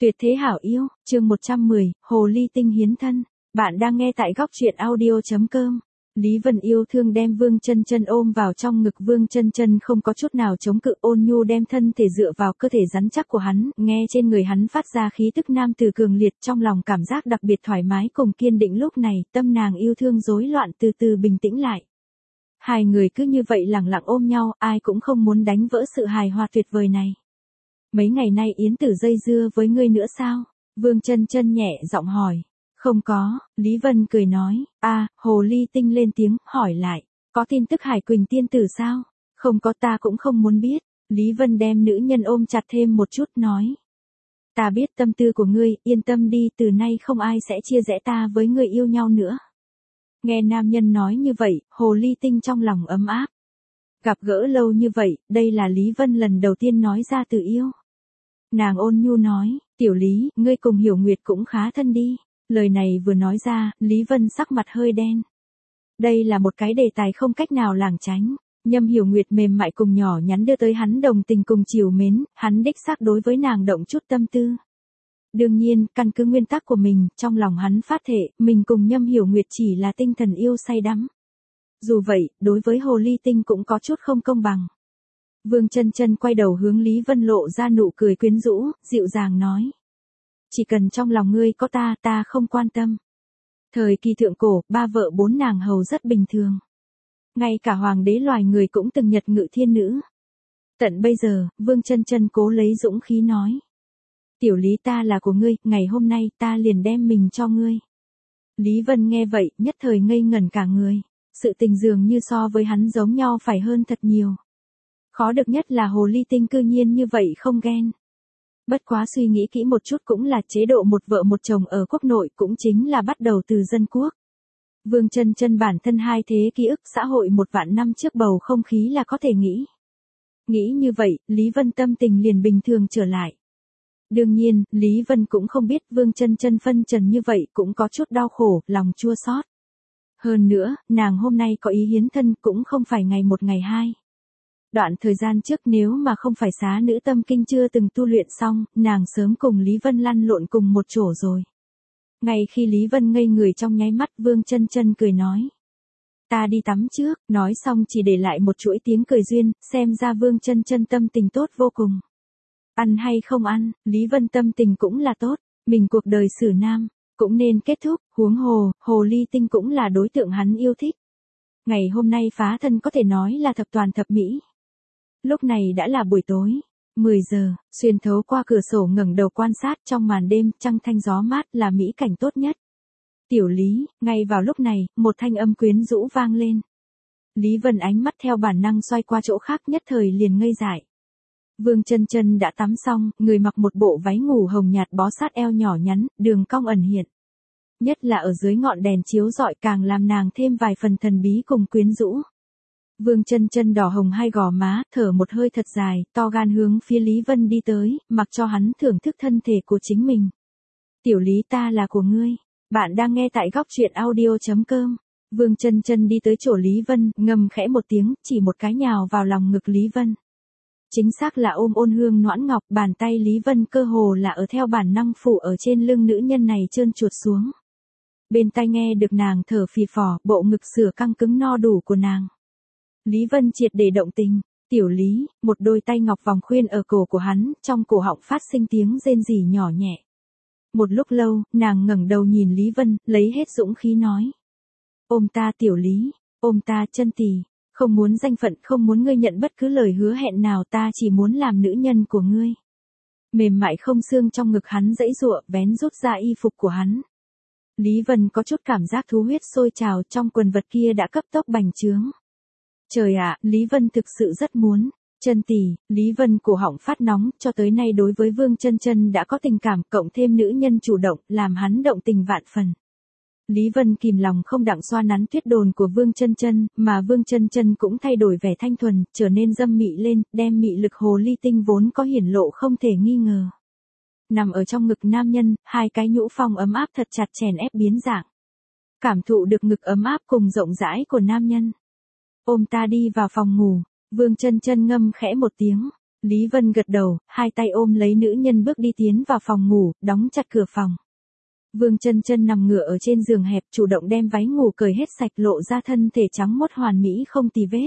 Tuyệt thế hảo yêu, chương 110, Hồ ly tinh hiến thân. Bạn đang nghe tại góc truyện audio.com. Lý Vân yêu thương đem Vương Chân Chân ôm vào trong ngực, Vương Chân Chân không có chút nào chống cự, ôn nhu đem thân thể dựa vào cơ thể rắn chắc của hắn, nghe trên người hắn phát ra khí tức nam tử cường liệt, trong lòng cảm giác đặc biệt thoải mái cùng kiên định. Lúc này, tâm nàng yêu thương rối loạn từ từ bình tĩnh lại. Hai người cứ như vậy lặng lặng ôm nhau, ai cũng không muốn đánh vỡ sự hài hòa tuyệt vời này. Mấy ngày nay Yến Tử dây dưa với ngươi nữa sao? Vương Chân Chân nhẹ giọng hỏi. Không có, Lý Vân cười nói. Hồ ly tinh lên tiếng, hỏi lại. Có tin tức Hải Quỳnh tiên tử sao? Không có, ta cũng không muốn biết. Lý Vân đem nữ nhân ôm chặt thêm một chút nói. Ta biết tâm tư của ngươi, yên tâm đi, từ nay không ai sẽ chia rẽ ta với ngươi yêu nhau nữa. Nghe nam nhân nói như vậy, hồ ly tinh trong lòng ấm áp. Gặp gỡ lâu như vậy, đây là Lý Vân lần đầu tiên nói ra từ yêu. Nàng ôn nhu nói, tiểu Lý, ngươi cùng Hiểu Nguyệt cũng khá thân đi. Lời này vừa nói ra, Lý Vân sắc mặt hơi đen. Đây là một cái đề tài không cách nào lảng tránh. Nhâm Hiểu Nguyệt mềm mại cùng nhỏ nhắn đưa tới hắn đồng tình cùng chiều mến, hắn đích xác đối với nàng động chút tâm tư. Đương nhiên, căn cứ nguyên tắc của mình, trong lòng hắn phát thệ, mình cùng Nhâm Hiểu Nguyệt chỉ là tinh thần yêu say đắm. Dù vậy, đối với hồ ly tinh cũng có chút không công bằng. Vương Chân Chân quay đầu hướng Lý Vân lộ ra nụ cười quyến rũ, dịu dàng nói. Chỉ cần trong lòng ngươi có ta không quan tâm. Thời kỳ thượng cổ, ba vợ bốn nàng hầu rất bình thường. Ngay cả hoàng đế loài người cũng từng nhật ngự thiên nữ. Tận bây giờ, Vương Chân Chân cố lấy dũng khí nói. Tiểu Lý, ta là của ngươi, ngày hôm nay ta liền đem mình cho ngươi. Lý Vân nghe vậy, nhất thời ngây ngẩn cả người. Sự tình dường như so với hắn giống nhau phải hơn thật nhiều. Khó được nhất là hồ ly tinh cư nhiên như vậy không ghen. Bất quá suy nghĩ kỹ một chút cũng là chế độ một vợ một chồng ở quốc nội, cũng chính là bắt đầu từ dân quốc. Vương Chân Chân bản thân hai thế ký ức xã hội 1.000 năm trước bầu không khí là có thể nghĩ. Nghĩ như vậy, Lý Vân tâm tình liền bình thường trở lại. Đương nhiên, Lý Vân cũng không biết Vương Chân Chân phân trần như vậy cũng có chút đau khổ, lòng chua xót. Hơn nữa, nàng hôm nay có ý hiến thân cũng không phải ngày một ngày hai. Đoạn thời gian trước nếu mà không phải xá nữ tâm kinh chưa từng tu luyện xong, nàng sớm cùng Lý Vân lăn lộn cùng một chỗ rồi. Ngay khi Lý Vân ngây người trong nháy mắt, Vương Chân Chân cười nói. Ta đi tắm trước, nói xong chỉ để lại một chuỗi tiếng cười duyên, xem ra Vương Chân Chân tâm tình tốt vô cùng. Ăn hay không ăn, Lý Vân tâm tình cũng là tốt, mình cuộc đời xử nam, cũng nên kết thúc, huống hồ ly tinh cũng là đối tượng hắn yêu thích. Ngày hôm nay phá thân có thể nói là thập toàn thập mỹ. Lúc này đã là buổi tối, 10 giờ, xuyên thấu qua cửa sổ ngẩng đầu quan sát trong màn đêm, trăng thanh gió mát là mỹ cảnh tốt nhất. Tiểu Lý, ngay vào lúc này, một thanh âm quyến rũ vang lên. Lý Vân ánh mắt theo bản năng xoay qua chỗ khác, nhất thời liền ngây dại. Vương Chân Chân đã tắm xong, người mặc một bộ váy ngủ hồng nhạt bó sát eo nhỏ nhắn, đường cong ẩn hiện. Nhất là ở dưới ngọn đèn chiếu rọi càng làm nàng thêm vài phần thần bí cùng quyến rũ. Vương Chân Chân đỏ hồng hai gò má, thở một hơi thật dài, to gan hướng phía Lý Vân đi tới, mặc cho hắn thưởng thức thân thể của chính mình. Tiểu Lý, ta là của ngươi. Bạn đang nghe tại góc truyện audio.com. Vương Chân Chân đi tới chỗ Lý Vân, ngầm khẽ một tiếng, chỉ một cái nhào vào lòng ngực Lý Vân. Chính xác là ôm ôn hương noãn ngọc, bàn tay Lý Vân cơ hồ là ở theo bản năng phủ ở trên lưng nữ nhân này trơn chuột xuống. Bên tai nghe được nàng thở phì phò, bộ ngực sửa căng cứng no đủ của nàng. Lý Vân triệt để động tình. Tiểu Lý, một đôi tay ngọc vòng khuyên ở cổ của hắn, trong cổ họng phát sinh tiếng rên rỉ nhỏ nhẹ. Một lúc lâu, nàng ngẩng đầu nhìn Lý Vân, lấy hết dũng khí nói. Ôm ta Tiểu Lý, ôm ta Chân tỷ, không muốn danh phận, không muốn ngươi nhận bất cứ lời hứa hẹn nào, ta chỉ muốn làm nữ nhân của ngươi. Mềm mại không xương trong ngực hắn dãy giụa, vén rút ra y phục của hắn. Lý Vân có chút cảm giác thú huyết sôi trào, trong quần vật kia đã cấp tốc bành trướng. Trời ạ, Lý Vân thực sự rất muốn. Chân tỷ, Lý Vân cổ họng phát nóng, cho tới nay đối với Vương Chân Chân đã có tình cảm, cộng thêm nữ nhân chủ động, làm hắn động tình vạn phần. Lý Vân kìm lòng không đặng xoa nắn tuyết đồn của Vương Chân Chân, mà Vương Chân Chân cũng thay đổi vẻ thanh thuần, trở nên dâm mị lên, đem mị lực hồ ly tinh vốn có hiển lộ không thể nghi ngờ. Nằm ở trong ngực nam nhân, hai cái nhũ phong ấm áp thật chặt chèn ép biến dạng. Cảm thụ được ngực ấm áp cùng rộng rãi của nam nhân. Ôm ta đi vào phòng ngủ, Vương Chân Chân ngâm khẽ một tiếng. Lý Vân gật đầu, hai tay ôm lấy nữ nhân bước đi tiến vào phòng ngủ, đóng chặt cửa phòng. Vương Chân Chân nằm ngửa ở trên giường hẹp, chủ động đem váy ngủ cởi hết sạch, lộ ra thân thể trắng mốt hoàn mỹ không tì vết.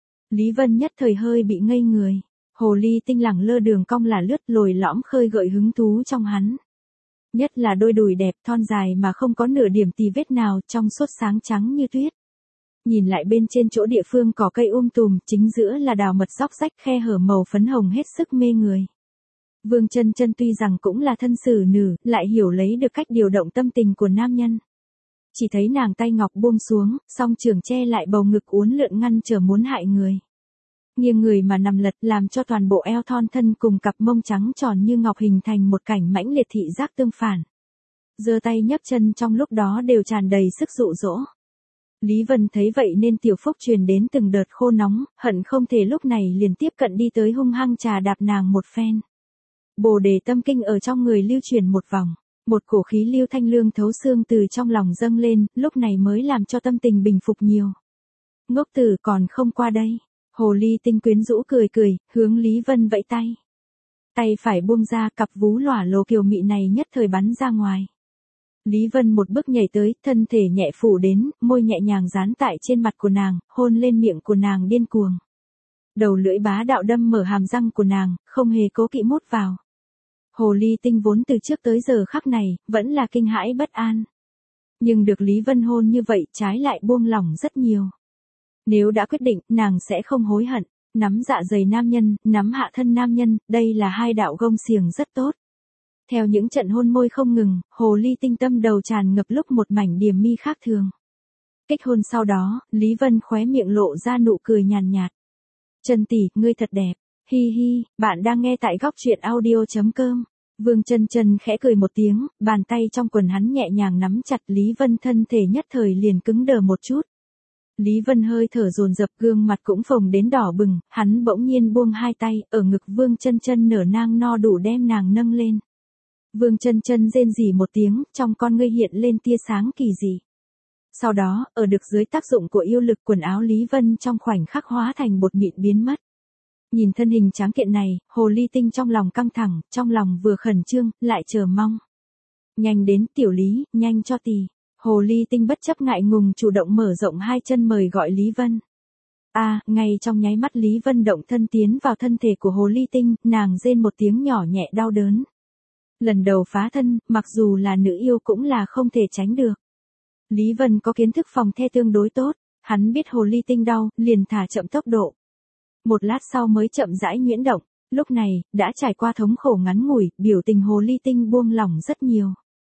Lý Vân nhất thời hơi bị ngây người. Hồ ly tinh lẳng lơ đường cong là lướt lồi lõm khơi gợi hứng thú trong hắn. Nhất là đôi đùi đẹp thon dài mà không có nửa điểm tì vết nào, trong suốt sáng trắng như tuyết. Nhìn lại bên trên chỗ địa phương cỏ cây tùm, chính giữa là đào mật róc rách khe hở màu phấn hồng hết sức mê người. Vương Chân Chân tuy rằng cũng là thân xử nữ, lại hiểu lấy được cách điều động tâm tình của nam nhân. Chỉ thấy nàng tay ngọc buông xuống, song trường che lại bầu ngực uốn lượn ngăn trở muốn hại người. Nghiêng người mà nằm lật làm cho toàn bộ eo thon thân cùng cặp mông trắng tròn như ngọc hình thành một cảnh mãnh liệt thị giác tương phản. Giơ tay nhấc chân trong lúc đó đều tràn đầy sức dụ dỗ. Lý Vân thấy vậy nên tiểu phúc truyền đến từng đợt khô nóng, hận không thể lúc này liền tiếp cận đi tới hung hăng trà đạp nàng một phen. Bồ đề tâm kinh ở trong người lưu chuyển một vòng, một cổ khí lưu thanh lương thấu xương từ trong lòng dâng lên, lúc này mới làm cho tâm tình bình phục nhiều. Ngốc tử còn không qua đây. Hồ ly tinh quyến rũ cười cười, hướng Lý Vân vẫy tay. Tay phải buông ra, cặp vú lỏa lồ kiều mị này nhất thời bắn ra ngoài. Lý Vân một bước nhảy tới, thân thể nhẹ phủ đến, môi nhẹ nhàng dán tại trên mặt của nàng, hôn lên miệng của nàng điên cuồng. Đầu lưỡi bá đạo đâm mở hàm răng của nàng, không hề cố kỵ mút vào. Hồ ly tinh vốn từ trước tới giờ khắc này, vẫn là kinh hãi bất an. Nhưng được Lý Vân hôn như vậy, trái lại buông lỏng rất nhiều. Nếu đã quyết định, nàng sẽ không hối hận. Nắm dạ dày nam nhân, nắm hạ thân nam nhân, đây là hai đạo gông xiềng rất tốt. Theo những trận hôn môi không ngừng, hồ ly tinh tâm đầu tràn ngập lúc một mảnh điềm mi khác thường. Kích hôn sau đó, Lý Vân khóe miệng lộ ra nụ cười nhàn nhạt. Chân tỷ, ngươi thật đẹp. Hi hi, bạn đang nghe tại góc truyện audio.com. Vương Chân Chân khẽ cười một tiếng, bàn tay trong quần hắn nhẹ nhàng nắm chặt Lý Vân, thân thể nhất thời liền cứng đờ một chút. Lý Vân hơi thở dồn dập, gương mặt cũng phồng đến đỏ bừng, hắn bỗng nhiên buông hai tay, ở ngực Vương Chân Chân nở nang no đủ đem nàng nâng lên. Vương Chân Chân rên rỉ một tiếng, trong con ngươi hiện lên tia sáng kỳ dị. Sau đó, ở được dưới tác dụng của yêu lực, quần áo Lý Vân trong khoảnh khắc hóa thành bột mịn biến mất. Nhìn thân hình tráng kiện này, hồ ly tinh trong lòng căng thẳng, trong lòng vừa khẩn trương, lại chờ mong. Nhanh đến tiểu Lý, nhanh cho tì. Hồ ly tinh bất chấp ngại ngùng chủ động mở rộng hai chân mời gọi Lý Vân. Ngay trong nháy mắt Lý Vân động thân tiến vào thân thể của hồ ly tinh, nàng rên một tiếng nhỏ nhẹ đau đớn. Lần đầu phá thân, mặc dù là nữ yêu cũng là không thể tránh được. Lý Vân có kiến thức phòng the tương đối tốt, hắn biết hồ ly tinh đau, liền thả chậm tốc độ. Một lát sau mới chậm rãi nhuyễn động, lúc này, đã trải qua thống khổ ngắn ngủi, biểu tình hồ ly tinh buông lỏng rất nhiều.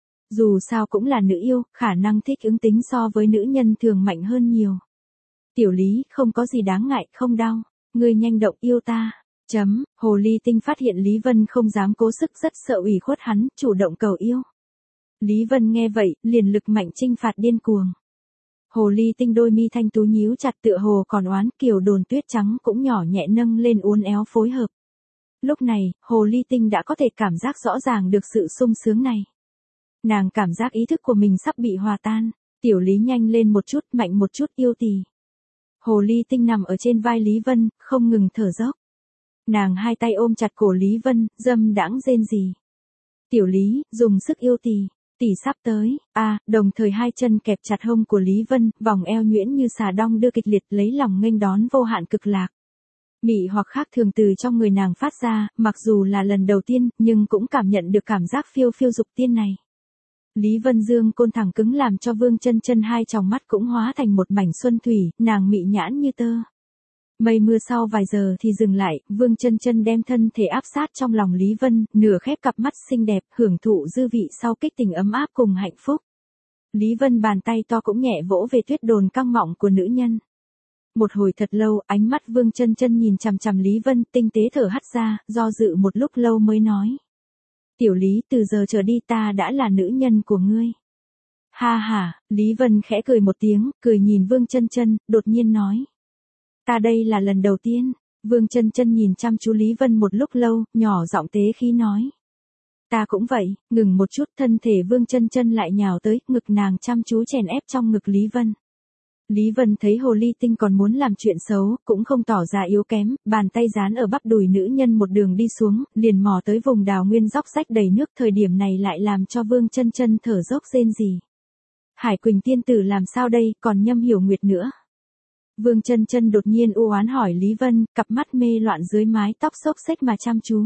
Dù sao cũng là nữ yêu, khả năng thích ứng tính so với nữ nhân thường mạnh hơn nhiều. Tiểu Lý, không có gì đáng ngại, không đau, ngươi nhanh động yêu ta. Hồ ly tinh phát hiện Lý Vân không dám cố sức, rất sợ ủy khuất hắn, chủ động cầu yêu. Lý Vân nghe vậy, liền lực mạnh chinh phạt điên cuồng. Hồ ly tinh đôi mi thanh tú nhíu chặt tựa hồ còn oán, kiều đồn tuyết trắng cũng nhỏ nhẹ nâng lên uốn éo phối hợp. Lúc này, hồ ly tinh đã có thể cảm giác rõ ràng được sự sung sướng này. Nàng cảm giác ý thức của mình sắp bị hòa tan. Tiểu Lý nhanh lên một chút, mạnh một chút yêu tì. Hồ ly tinh nằm ở trên vai Lý Vân, không ngừng thở dốc. Nàng hai tay ôm chặt cổ Lý Vân, dâm đãng rên rỉ. Tiểu Lý, dùng sức yêu tì. Tỷ sắp tới. Đồng thời hai chân kẹp chặt hông của Lý Vân, vòng eo nhuyễn như xà đong đưa kịch liệt, lấy lòng nghênh đón vô hạn cực lạc. Mị hoặc khác thường từ trong người nàng phát ra, mặc dù là lần đầu tiên, nhưng cũng cảm nhận được cảm giác phiêu phiêu dục tiên này. Lý Vân dương côn thẳng cứng làm cho Vương Chân Chân hai tròng mắt cũng hóa thành một mảnh xuân thủy, nàng mị nhãn như tơ. Mây mưa sau vài giờ thì dừng lại, Vương Chân Chân đem thân thể áp sát trong lòng Lý Vân, nửa khép cặp mắt xinh đẹp, hưởng thụ dư vị sau kích tình ấm áp cùng hạnh phúc. Lý Vân bàn tay to cũng nhẹ vỗ về tuyết đồn căng mọng của nữ nhân. Một hồi thật lâu, ánh mắt Vương Chân Chân nhìn chằm chằm Lý Vân, tinh tế thở hắt ra, do dự một lúc lâu mới nói. Tiểu Lý, từ giờ trở đi ta đã là nữ nhân của ngươi. Ha ha, Lý Vân khẽ cười một tiếng, cười nhìn Vương Chân Chân, đột nhiên nói. Ta đây là lần đầu tiên. Vương Chân Chân nhìn chăm chú Lý Vân một lúc lâu, nhỏ giọng tế khí nói. Ta cũng vậy. Ngừng một chút, thân thể Vương Chân Chân lại nhào tới, ngực nàng chăm chú chèn ép trong ngực Lý Vân. Lý Vân thấy hồ ly tinh còn muốn làm chuyện xấu, cũng không tỏ ra yếu kém, bàn tay dán ở bắp đùi nữ nhân một đường đi xuống, liền mò tới vùng đào nguyên róc rách đầy nước, thời điểm này lại làm cho Vương Chân Chân thở dốc rên rỉ. Hải Quỳnh tiên tử làm sao đây, còn Nhâm Hiểu Nguyệt nữa. Vương Chân Chân đột nhiên u oán hỏi Lý Vân, cặp mắt mê loạn dưới mái tóc xốc xếch mà chăm chú.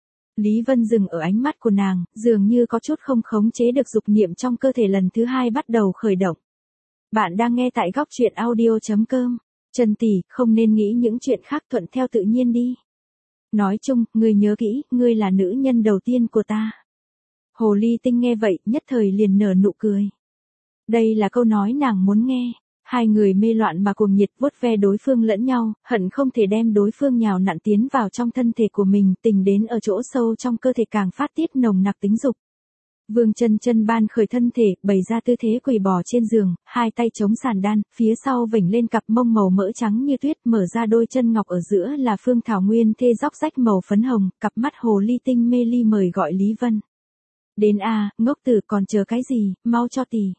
Lý Vân dừng ở ánh mắt của nàng, dường như có chút không khống chế được dục niệm trong cơ thể lần thứ hai bắt đầu khởi động. Bạn đang nghe tại góc truyện audio.com. Chân tỷ, không nên nghĩ những chuyện khác, thuận theo tự nhiên đi. Nói chung, ngươi nhớ kỹ, ngươi là nữ nhân đầu tiên của ta. Hồ ly tinh nghe vậy, nhất thời liền nở nụ cười. Đây là câu nói nàng muốn nghe. Hai người mê loạn mà cuồng nhiệt vuốt ve đối phương lẫn nhau, hận không thể đem đối phương nhào nặn tiến vào trong thân thể của mình, tình đến ở chỗ sâu trong cơ thể càng phát tiết nồng nặc tính dục. Vương Chân Chân ban khởi thân thể, bày ra tư thế quỳ bò trên giường, hai tay chống sàn đan, phía sau vểnh lên cặp mông màu mỡ trắng như tuyết, mở ra đôi chân ngọc ở giữa là phương thảo nguyên thê róc rách màu phấn hồng, cặp mắt hồ ly tinh mê ly mời gọi Lý Vân. Đến a, ngốc tử, còn chờ cái gì, mau cho tỷ.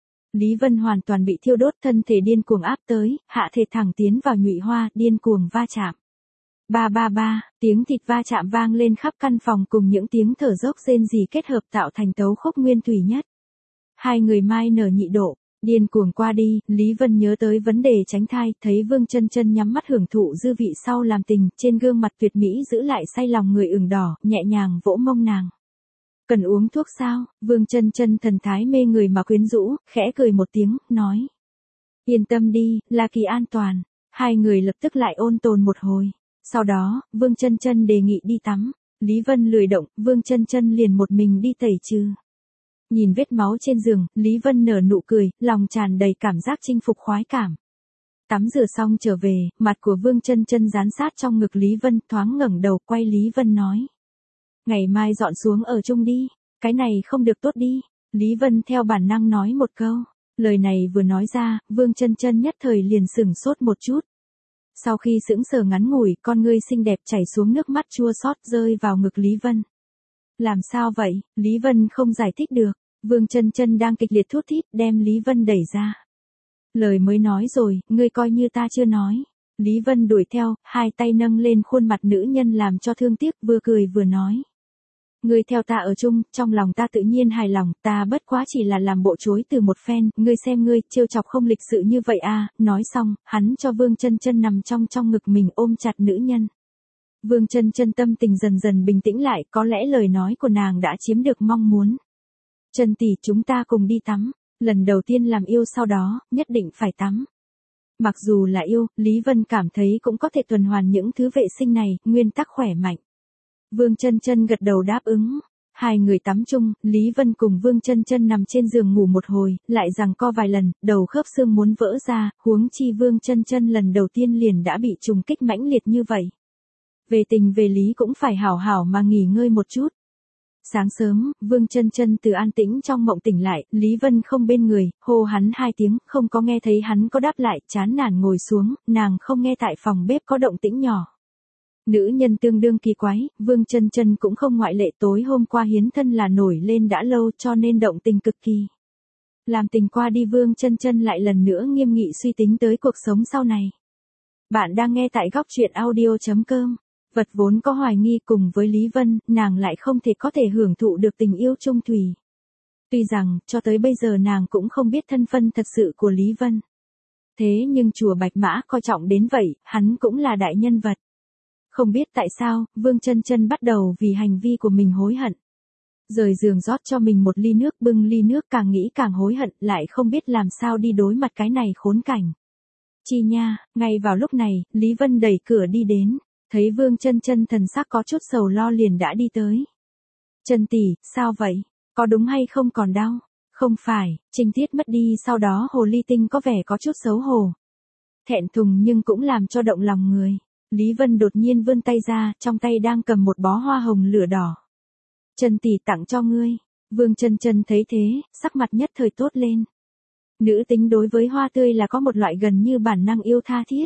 Lý Vân hoàn toàn bị thiêu đốt, thân thể điên cuồng áp tới, hạ thể thẳng tiến vào nhụy hoa, điên cuồng va chạm. Ba ba ba, tiếng thịt va chạm vang lên khắp căn phòng cùng những tiếng thở dốc rên rỉ kết hợp tạo thành tấu khúc nguyên thủy nhất. Hai người mai nở nhị độ, điên cuồng qua đi, Lý Vân nhớ tới vấn đề tránh thai, thấy Vương Chân Chân nhắm mắt hưởng thụ dư vị sau làm tình, trên gương mặt tuyệt mỹ giữ lại say lòng người ửng đỏ, nhẹ nhàng vỗ mông nàng. Cần uống thuốc sao? Vương Chân Chân thần thái mê người mà quyến rũ, khẽ cười một tiếng, nói. Yên tâm đi, là kỳ an toàn. Hai người lập tức lại ôn tồn một hồi. Sau đó, Vương Chân Chân đề nghị đi tắm. Lý Vân lười động, Vương Chân Chân liền một mình đi tẩy trừ. Nhìn vết máu trên giường, Lý Vân nở nụ cười, lòng tràn đầy cảm giác chinh phục khoái cảm. Tắm rửa xong trở về, mặt của Vương Chân Chân dán sát trong ngực Lý Vân, thoáng ngẩng đầu quay Lý Vân nói. Ngày mai dọn xuống ở chung đi, cái này không được tốt đi. Lý Vân theo bản năng nói một câu. Lời này vừa nói ra, Vương Chân Chân nhất thời liền sửng sốt một chút. Sau khi sững sờ ngắn ngủi, con ngươi xinh đẹp chảy xuống nước mắt chua xót rơi vào ngực Lý Vân. Làm sao vậy? Lý Vân không giải thích được. Vương Chân Chân đang kịch liệt thút thít, đem Lý Vân đẩy ra. Lời mới nói rồi, ngươi coi như ta chưa nói. Lý Vân đuổi theo, hai tay nâng lên khuôn mặt nữ nhân làm cho thương tiếc, vừa cười vừa nói. Ngươi theo ta ở chung, trong lòng ta tự nhiên hài lòng, ta bất quá chỉ là làm bộ chối từ một phen, ngươi xem ngươi, trêu chọc không lịch sự như vậy à, nói xong, hắn cho Vương Chân Chân nằm trong ngực mình ôm chặt nữ nhân. Vương Chân Chân tâm tình dần dần bình tĩnh lại, có lẽ lời nói của nàng đã chiếm được mong muốn. Chân tỷ, chúng ta cùng đi tắm, lần đầu tiên làm yêu sau đó, nhất định phải tắm. Mặc dù là yêu, Lý Vân cảm thấy cũng có thể tuần hoàn những thứ vệ sinh này, nguyên tắc khỏe mạnh. Vương Chân Chân gật đầu đáp ứng. Hai người tắm chung, Lý Vân cùng Vương Chân Chân nằm trên giường ngủ một hồi, lại giằng co vài lần, đầu khớp xương muốn vỡ ra, huống chi Vương Chân Chân lần đầu tiên liền đã bị trùng kích mãnh liệt như vậy. Về tình về lý cũng phải hảo hảo mà nghỉ ngơi một chút. Sáng sớm, Vương Chân Chân từ an tĩnh trong mộng tỉnh lại, Lý Vân không bên người, hô hắn hai tiếng, không có nghe thấy hắn có đáp lại, chán nản ngồi xuống, nàng không nghe tại phòng bếp có động tĩnh nhỏ. Nữ nhân tương đương kỳ quái, Vương Chân Chân cũng không ngoại lệ, tối hôm qua hiến thân là nổi lên đã lâu cho nên động tình cực kỳ. Làm tình qua đi Vương Chân Chân lại lần nữa nghiêm nghị suy tính tới cuộc sống sau này. Bạn đang nghe tại góc truyện audio.com. Vật vốn có hoài nghi cùng với Lý Vân, nàng lại không thể có thể hưởng thụ được tình yêu chung thủy. Tuy rằng, cho tới bây giờ nàng cũng không biết thân phận thật sự của Lý Vân. Thế nhưng chùa Bạch Mã coi trọng đến vậy, hắn cũng là đại nhân vật. Không biết tại sao, Vương Chân Chân bắt đầu vì hành vi của mình hối hận. Rời giường rót cho mình một ly nước, bưng ly nước càng nghĩ càng hối hận, lại không biết làm sao đi đối mặt cái này khốn cảnh. Chi nha, ngay vào lúc này, Lý Vân đẩy cửa đi đến, thấy Vương Chân Chân thần sắc có chút sầu lo liền đã đi tới. Chân tỷ, sao vậy? Có đúng hay không còn đau? Không phải, trinh tiết mất đi sau đó hồ ly tinh có vẻ có chút xấu hổ. Thẹn thùng nhưng cũng làm cho động lòng người. Lý Vân đột nhiên vươn tay ra, trong tay đang cầm một bó hoa hồng lửa đỏ. Chân tỷ tặng cho ngươi. Vương Chân Chân thấy thế, sắc mặt nhất thời tốt lên. Nữ tính đối với hoa tươi là có một loại gần như bản năng yêu tha thiết.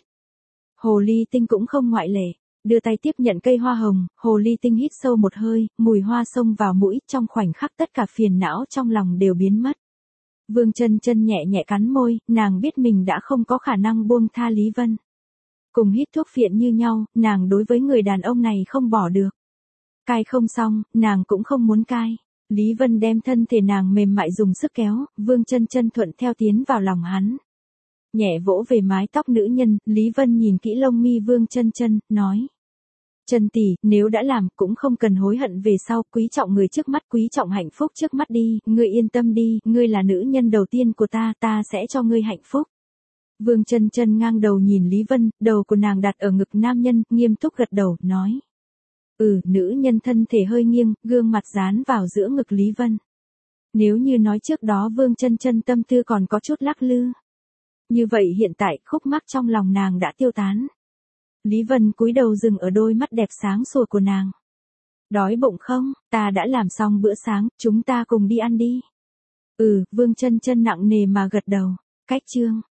Hồ ly tinh cũng không ngoại lệ. Đưa tay tiếp nhận cây hoa hồng, hồ ly tinh hít sâu một hơi, mùi hoa xông vào mũi, trong khoảnh khắc tất cả phiền não trong lòng đều biến mất. Vương Chân Chân nhẹ nhẹ cắn môi, nàng biết mình đã không có khả năng buông tha Lý Vân. Cùng hít thuốc phiện như nhau, nàng đối với người đàn ông này không bỏ được. Cai không xong, nàng cũng không muốn cai. Lý Vân đem thân thể nàng mềm mại dùng sức kéo, Vương Chân Chân thuận theo tiến vào lòng hắn. Nhẹ vỗ về mái tóc nữ nhân, Lý Vân nhìn kỹ lông mi Vương Chân Chân, nói. Chân tỷ, nếu đã làm cũng không cần hối hận về sau, quý trọng người trước mắt, quý trọng hạnh phúc trước mắt đi, ngươi yên tâm đi, ngươi là nữ nhân đầu tiên của ta sẽ cho ngươi hạnh phúc. Vương Chân Chân ngang đầu nhìn Lý Vân, đầu của nàng đặt ở ngực nam nhân, nghiêm túc gật đầu, nói. Nữ nhân thân thể hơi nghiêng, gương mặt dán vào giữa ngực Lý Vân. Nếu như nói trước đó Vương Chân Chân tâm tư còn có chút lắc lư. Như vậy hiện tại khúc mắc trong lòng nàng đã tiêu tán. Lý Vân cúi đầu dừng ở đôi mắt đẹp sáng sủa của nàng. Đói bụng không, ta đã làm xong bữa sáng, chúng ta cùng đi ăn đi. Vương Chân Chân nặng nề mà gật đầu. Cách chương